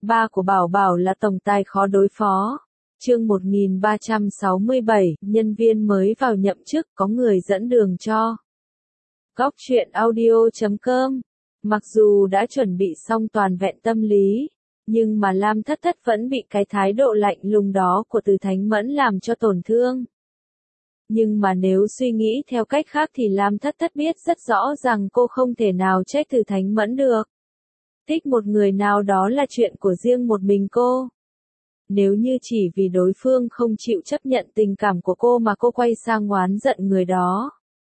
Ba của Bảo Bảo là tổng tài khó đối phó. Chương 1367, nhân viên mới vào nhậm chức có người dẫn đường cho. Góc truyện audio.com. Mặc dù đã chuẩn bị xong toàn vẹn tâm lý, nhưng mà Lam Thất Thất vẫn bị cái thái độ lạnh lùng đó của Từ Thánh Mẫn làm cho tổn thương. Nhưng mà nếu suy nghĩ theo cách khác thì Lam Thất Thất biết rất rõ rằng cô không thể nào trách Từ Thánh Mẫn được. Thích một người nào đó là chuyện của riêng một mình cô. Nếu như chỉ vì đối phương không chịu chấp nhận tình cảm của cô mà cô quay sang oán giận người đó,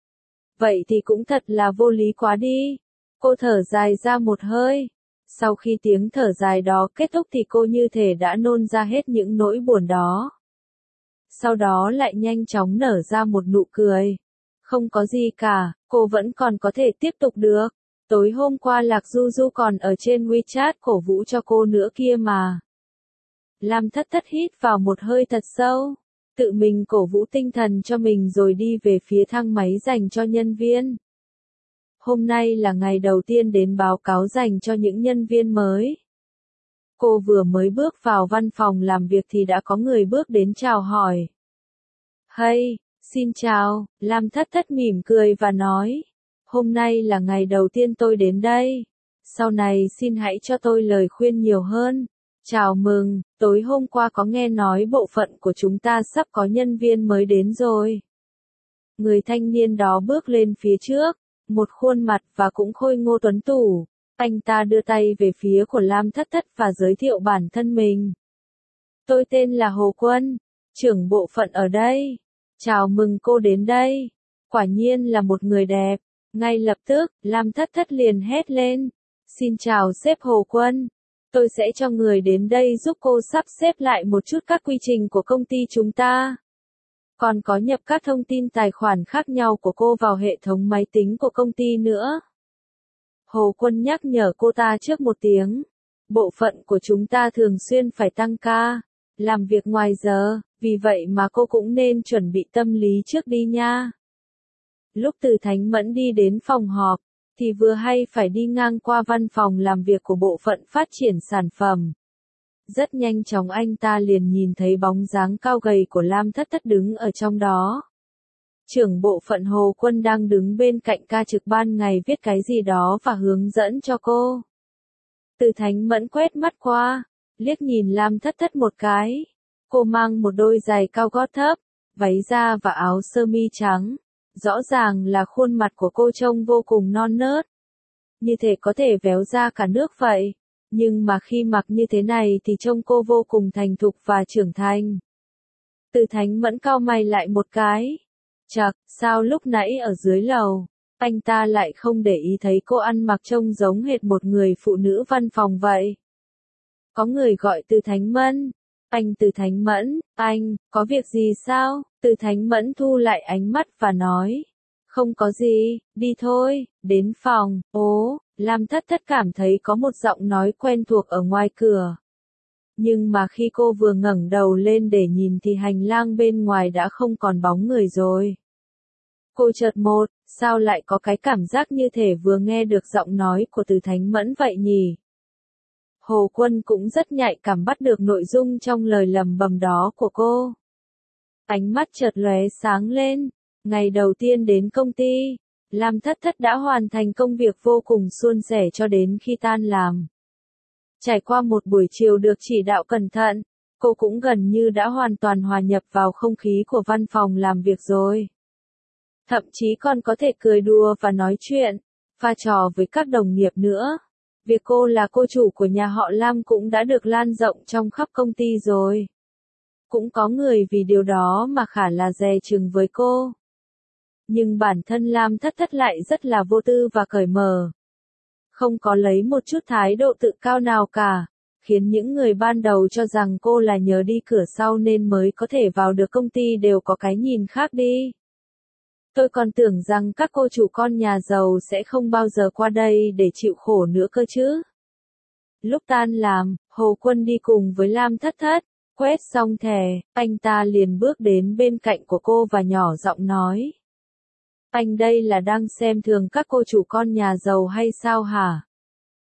vậy thì cũng thật là vô lý quá đi. Cô thở dài ra một hơi. Sau khi tiếng thở dài đó kết thúc thì cô như thể đã nôn ra hết những nỗi buồn đó. Sau đó lại nhanh chóng nở ra một nụ cười. Không có gì cả, cô vẫn còn có thể tiếp tục được. Tối hôm qua Lạc Du Du còn ở trên WeChat cổ vũ cho cô nữa kia mà. Lam Thất Thất hít vào một hơi thật sâu, tự mình cổ vũ tinh thần cho mình rồi đi về phía thang máy dành cho nhân viên. Hôm nay là ngày đầu tiên đến báo cáo dành cho những nhân viên mới. Cô vừa mới bước vào văn phòng làm việc thì đã có người bước đến chào hỏi. Hey, xin chào, Lam Thất Thất mỉm cười và nói. Hôm nay là ngày đầu tiên tôi đến đây. Sau này xin hãy cho tôi lời khuyên nhiều hơn. Chào mừng, tối hôm qua có nghe nói bộ phận của chúng ta sắp có nhân viên mới đến rồi. Người thanh niên đó bước lên phía trước, một khuôn mặt và cũng khôi ngô tuấn tú. Anh ta đưa tay về phía của Lam Thất Thất và giới thiệu bản thân mình. Tôi tên là Hồ Quân, trưởng bộ phận ở đây. Chào mừng cô đến đây. Quả nhiên là một người đẹp. Ngay lập tức, Lam Thất Thất liền hét lên. Xin chào sếp Hồ Quân. Tôi sẽ cho người đến đây giúp cô sắp xếp lại một chút các quy trình của công ty chúng ta. Còn có nhập các thông tin tài khoản khác nhau của cô vào hệ thống máy tính của công ty nữa. Hồ Quân nhắc nhở cô ta trước một tiếng. Bộ phận của chúng ta thường xuyên phải tăng ca, làm việc ngoài giờ, vì vậy mà cô cũng nên chuẩn bị tâm lý trước đi nha. Lúc Từ Thánh Mẫn đi đến phòng họp, thì vừa hay phải đi ngang qua văn phòng làm việc của bộ phận phát triển sản phẩm. Rất nhanh chóng anh ta liền nhìn thấy bóng dáng cao gầy của Lam Thất Thất đứng ở trong đó. Trưởng bộ phận Hồ Quân đang đứng bên cạnh ca trực ban ngày viết cái gì đó và hướng dẫn cho cô. Từ Thánh Mẫn quét mắt qua, liếc nhìn Lam Thất Thất một cái. Cô mang một đôi giày cao gót thấp, váy da và áo sơ mi trắng. Rõ ràng là khuôn mặt của cô trông vô cùng non nớt. Như thể có thể véo ra cả nước vậy. Nhưng mà khi mặc như thế này thì trông cô vô cùng thành thục và trưởng thành. Từ Thánh Mẫn cau mày lại một cái. Chậc, sao lúc nãy ở dưới lầu, anh ta lại không để ý thấy cô ăn mặc trông giống hệt một người phụ nữ văn phòng vậy. Có người gọi Từ Thánh Mẫn. Anh Từ Thánh Mẫn, anh, có việc gì sao? Từ Thánh Mẫn thu lại ánh mắt và nói. Không có gì, đi thôi, đến phòng. Ố, Lam Thất Thất cảm thấy có một giọng nói quen thuộc ở ngoài cửa. Nhưng mà khi cô vừa ngẩng đầu lên để nhìn thì hành lang bên ngoài đã không còn bóng người rồi. Cô chợt sao lại có cái cảm giác như thể vừa nghe được giọng nói của Từ Thánh Mẫn vậy nhỉ? Hồ Quân cũng rất nhạy cảm bắt được nội dung trong lời lẩm bẩm đó của cô. Ánh mắt chợt lóe sáng lên. Ngày đầu tiên đến công ty, Lam Thất Thất đã hoàn thành công việc vô cùng suôn sẻ cho đến khi tan làm. Trải qua một buổi chiều được chỉ đạo cẩn thận, cô cũng gần như đã hoàn toàn hòa nhập vào không khí của văn phòng làm việc rồi. Thậm chí còn có thể cười đùa và nói chuyện, pha trò với các đồng nghiệp nữa. Việc cô là cô chủ của nhà họ Lam cũng đã được lan rộng trong khắp công ty rồi. Cũng có người vì điều đó mà khá là dè chừng với cô. Nhưng bản thân Lam Thất Thất lại rất là vô tư và cởi mở. Không có lấy một chút thái độ tự cao nào cả, khiến những người ban đầu cho rằng cô là nhờ đi cửa sau nên mới có thể vào được công ty đều có cái nhìn khác đi. Tôi còn tưởng rằng các cô chủ con nhà giàu sẽ không bao giờ qua đây để chịu khổ nữa cơ chứ. Lúc tan làm, Hồ Quân đi cùng với Lam Thất Thất, quét xong thẻ, anh ta liền bước đến bên cạnh của cô và nhỏ giọng nói. Anh đây là đang xem thường các cô chủ con nhà giàu hay sao hả?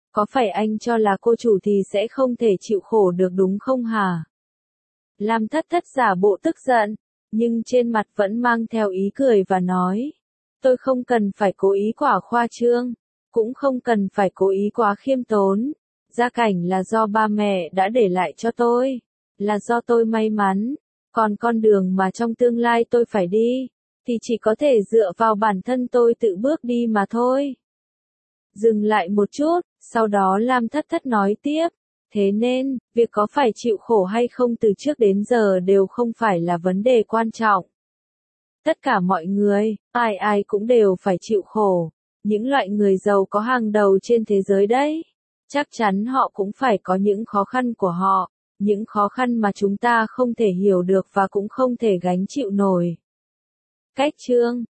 Có phải anh cho là cô chủ thì sẽ không thể chịu khổ được đúng không hả? Lam Thất Thất giả bộ tức giận, nhưng trên mặt vẫn mang theo ý cười và nói. Tôi không cần phải cố ý quá khoa trương, cũng không cần phải cố ý quá khiêm tốn. Gia cảnh là do ba mẹ đã để lại cho tôi, là do tôi may mắn. Còn con đường mà trong tương lai tôi phải đi, thì chỉ có thể dựa vào bản thân tôi tự bước đi mà thôi. Dừng lại một chút, sau đó Lam Thất Thất nói tiếp. Thế nên, việc có phải chịu khổ hay không từ trước đến giờ đều không phải là vấn đề quan trọng. Tất cả mọi người, ai ai cũng đều phải chịu khổ. Những loại người giàu có hàng đầu trên thế giới đấy. Chắc chắn họ cũng phải có những khó khăn của họ. Những khó khăn mà chúng ta không thể hiểu được và cũng không thể gánh chịu nổi. Cách chương